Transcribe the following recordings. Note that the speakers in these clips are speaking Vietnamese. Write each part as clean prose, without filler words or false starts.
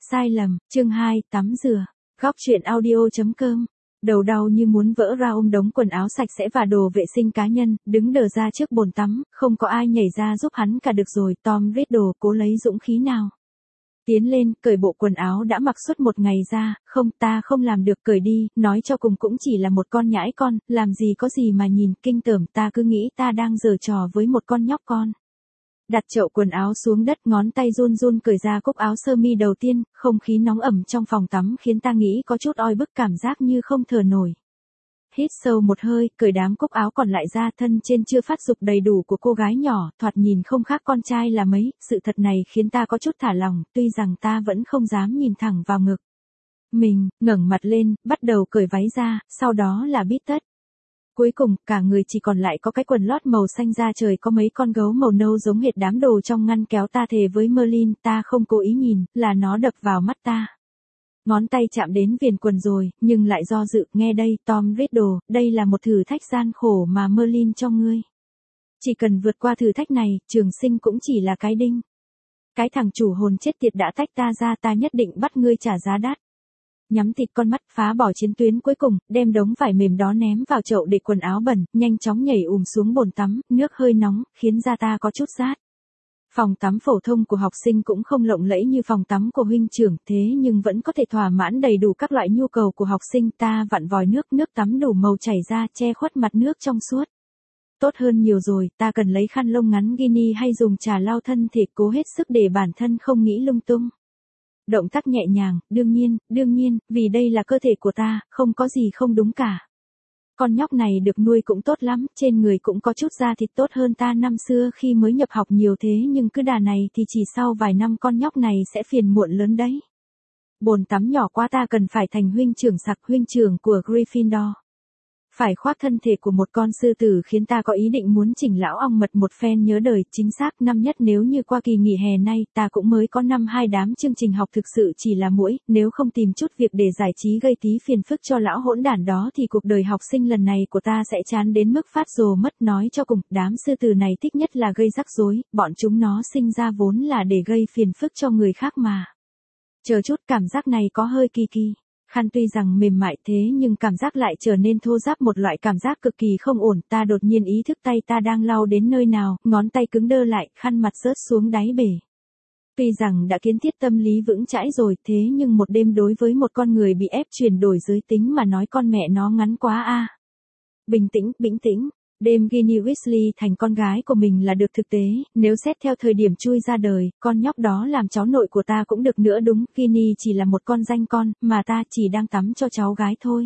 Sai lầm, chương 2, tắm rửa. Góc truyện audio.com. Đầu đau như muốn vỡ ra ôm đống quần áo sạch sẽ và đồ vệ sinh cá nhân, đứng đờ ra trước bồn tắm, không có ai nhảy ra giúp hắn cả được rồi. Tom Riddle cố lấy dũng khí nào. Tiến lên, cởi bộ quần áo đã mặc suốt một ngày ra, không, ta không làm được, cởi đi, nói cho cùng cũng chỉ là một con nhãi con, làm gì có gì mà nhìn, kinh tởm, ta cứ nghĩ ta đang giở trò với một con nhóc con. Đặt chậu quần áo xuống đất, ngón tay run run cởi ra cúc áo sơ mi đầu tiên, không khí nóng ẩm trong phòng tắm khiến ta nghĩ có chút oi bức, cảm giác như không thở nổi. Hít sâu một hơi, cởi đám cúc áo còn lại ra, thân trên chưa phát dục đầy đủ của cô gái nhỏ, thoạt nhìn không khác con trai là mấy, sự thật này khiến ta có chút thả lỏng, tuy rằng ta vẫn không dám nhìn thẳng vào ngực mình, ngẩng mặt lên, bắt đầu cởi váy ra, sau đó là bít tất. Cuối cùng, cả người chỉ còn lại có cái quần lót màu xanh da trời có mấy con gấu màu nâu giống hệt đám đồ trong ngăn kéo. Ta thề với Merlin, ta không cố ý nhìn, là nó đập vào mắt ta. Ngón tay chạm đến viền quần rồi, nhưng lại do dự, nghe đây, Tom Riddle, đây là một thử thách gian khổ mà Merlin cho ngươi. Chỉ cần vượt qua thử thách này, trường sinh cũng chỉ là cái đinh. Cái thằng chủ hồn chết tiệt đã tách ta ra, ta nhất định bắt ngươi trả giá đắt. Nhắm thịt con mắt, phá bỏ chiến tuyến cuối cùng, đem đống vải mềm đó ném vào chậu để quần áo bẩn, nhanh chóng nhảy xuống bồn tắm, nước hơi nóng, khiến da ta có chút rát. Phòng tắm phổ thông của học sinh cũng không lộng lẫy như phòng tắm của huynh trưởng, thế nhưng vẫn có thể thỏa mãn đầy đủ các loại nhu cầu của học sinh. Ta vặn vòi nước tắm đủ màu chảy ra, che khuất mặt nước trong suốt. Tốt hơn nhiều rồi, ta cần lấy khăn lông ngắn Guinea hay dùng trà lau thân thể, cố hết sức để bản thân không nghĩ lung tung. Động tác nhẹ nhàng, đương nhiên, vì đây là cơ thể của ta, không có gì không đúng cả. Con nhóc này được nuôi cũng tốt lắm, trên người cũng có chút da thịt tốt hơn ta năm xưa khi mới nhập học nhiều, thế nhưng cứ đà này thì chỉ sau vài năm con nhóc này sẽ phiền muộn lớn đấy. Bồn tắm nhỏ quá, ta cần phải thành huynh trưởng sặc, huynh trưởng của Gryffindor. Phải khoác thân thể của một con sư tử khiến ta có ý định muốn chỉnh lão ong mật một phen nhớ đời. Chính xác, năm nhất, nếu như qua kỳ nghỉ hè nay ta cũng mới có năm 2 đám chương trình học thực sự chỉ là muỗi, nếu không tìm chút việc để giải trí gây tí phiền phức cho lão hỗn đản đó thì cuộc đời học sinh lần này của ta sẽ chán đến mức phát rồ mất. Nói cho cùng, đám sư tử này thích nhất là gây rắc rối, bọn chúng nó sinh ra vốn là để gây phiền phức cho người khác mà. Chờ chút, cảm giác này có hơi kỳ kỳ. Khăn tuy rằng mềm mại thế nhưng cảm giác lại trở nên thô ráp, một loại cảm giác cực kỳ không ổn. Ta đột nhiên ý thức tay ta đang lau đến nơi nào, ngón tay cứng đơ lại, khăn mặt rớt xuống đáy bể. Tuy rằng đã kiến thiết tâm lý vững chãi rồi, thế nhưng một đêm đối với một con người bị ép chuyển đổi giới tính mà nói con mẹ nó ngắn quá a. Bình tĩnh. Đêm Ginny Weasley thành con gái của mình là được, thực tế, nếu xét theo thời điểm chui ra đời, con nhóc đó làm cháu nội của ta cũng được nữa. Đúng, Ginny chỉ là một con danh con, mà ta chỉ đang tắm cho cháu gái thôi.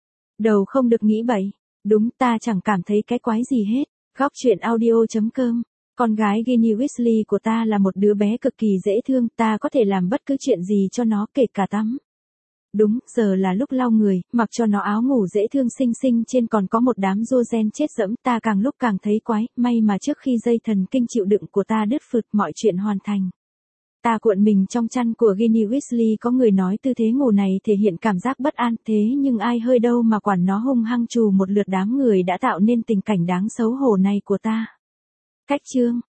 Đầu không được nghĩ bậy. Đúng, ta chẳng cảm thấy cái quái gì hết. Góc truyện audio.com. Con gái Ginny Weasley của ta là một đứa bé cực kỳ dễ thương, ta có thể làm bất cứ chuyện gì cho nó, kể cả tắm. Đúng, giờ là lúc lau người, mặc cho nó áo ngủ dễ thương xinh trên còn có một đám rô ren chết dẫm. Ta càng lúc càng thấy quái, may mà trước khi dây thần kinh chịu đựng của ta đứt phượt, mọi chuyện hoàn thành. Ta cuộn mình trong chăn của Ginny Weasley, có người nói tư thế ngủ này thể hiện cảm giác bất an, thế nhưng ai hơi đâu mà quản nó, hung hăng trù một lượt đám người đã tạo nên tình cảnh đáng xấu hổ này của ta. Cách chương